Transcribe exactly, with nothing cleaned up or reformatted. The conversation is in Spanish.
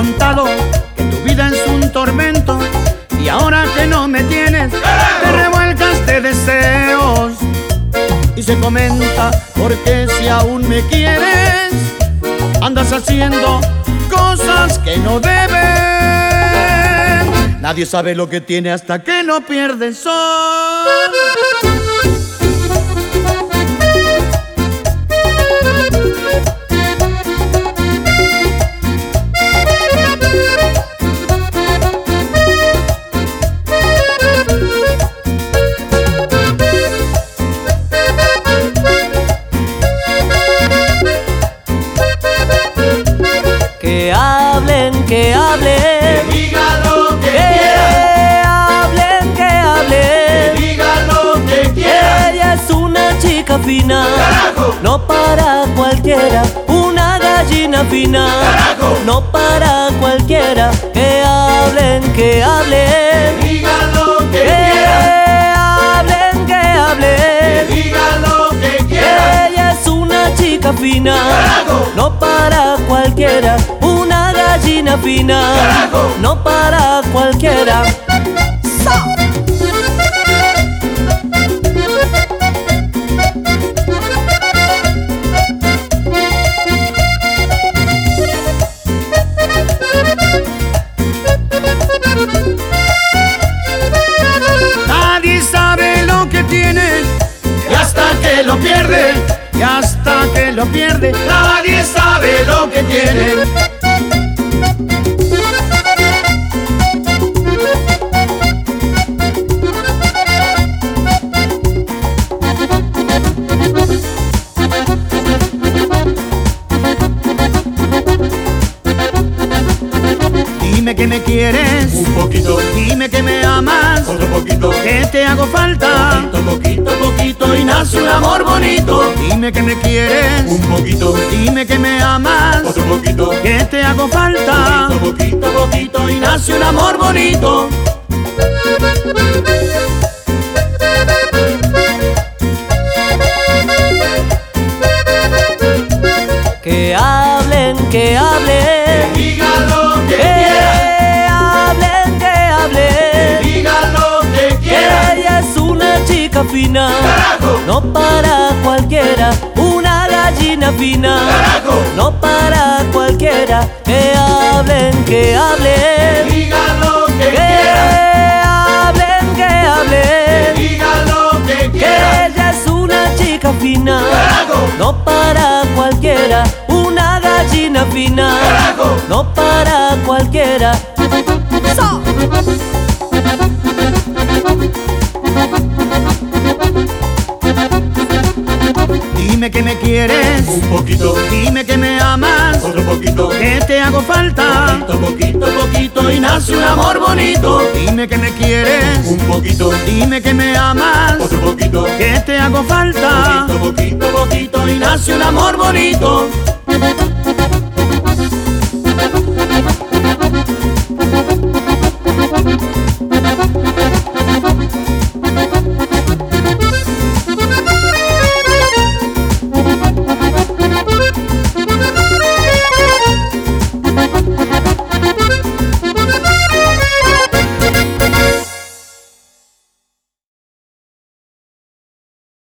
contado que tu vida es un tormento y ahora que no me tienes te revuelcas de deseos. Y se comenta porque si aún me quieres andas haciendo cosas que no debes. Nadie sabe lo que tiene hasta que no pierde el sol. Que hablen, que hablen, que digan lo que, que quieran, hablen, que hablen, que digan lo que quieran. ella es una chica fina, Carajo. no para cualquiera, una gallina fina, Carajo. no para cualquiera. Que hablen, que hablen, Que digan lo que que quieran, hablen, que que hablen, digan lo que quieran. ella es una chica fina, Carajo. no para cualquiera, una gallina fina, Carajo. no para cualquiera. Nadie sabe lo que tiene Y hasta que lo pierde, y hasta que lo pierde nadie sabe lo que tiene. Dime que me quieres, Un poquito, dime que me amas, otro poquito, que te hago falta. poquito, poquito, poquito y nace un amor bonito. Dime que me quieres, Un poquito, dime que me amas, otro poquito, que te hago falta. poquito, poquito, poquito y nace un amor bonito. Que hablen, que hablen, Que digan lo que que quieran, hablen, que que hablen, digan lo que que quieran. ella es una chica fina, Carajo. no para cualquiera, una gallina fina, Carajo. no para cualquiera. Que hablen, que Que hablen, digan lo que que quieran, hablen, que que hablen, digan lo que que quieran. ella es una chica fina, Carajo. no para cualquiera, una gallina fina, Carajo. no para cualquiera. Dime que me quieres, Un poquito, dime que me amas, otro poquito, que te hago falta. poquito, poquito, poquito y nace un amor bonito. Dime que me quieres, Un poquito, dime que me amas, otro poquito, que te hago falta. poquito, poquito, poquito y nace un amor bonito.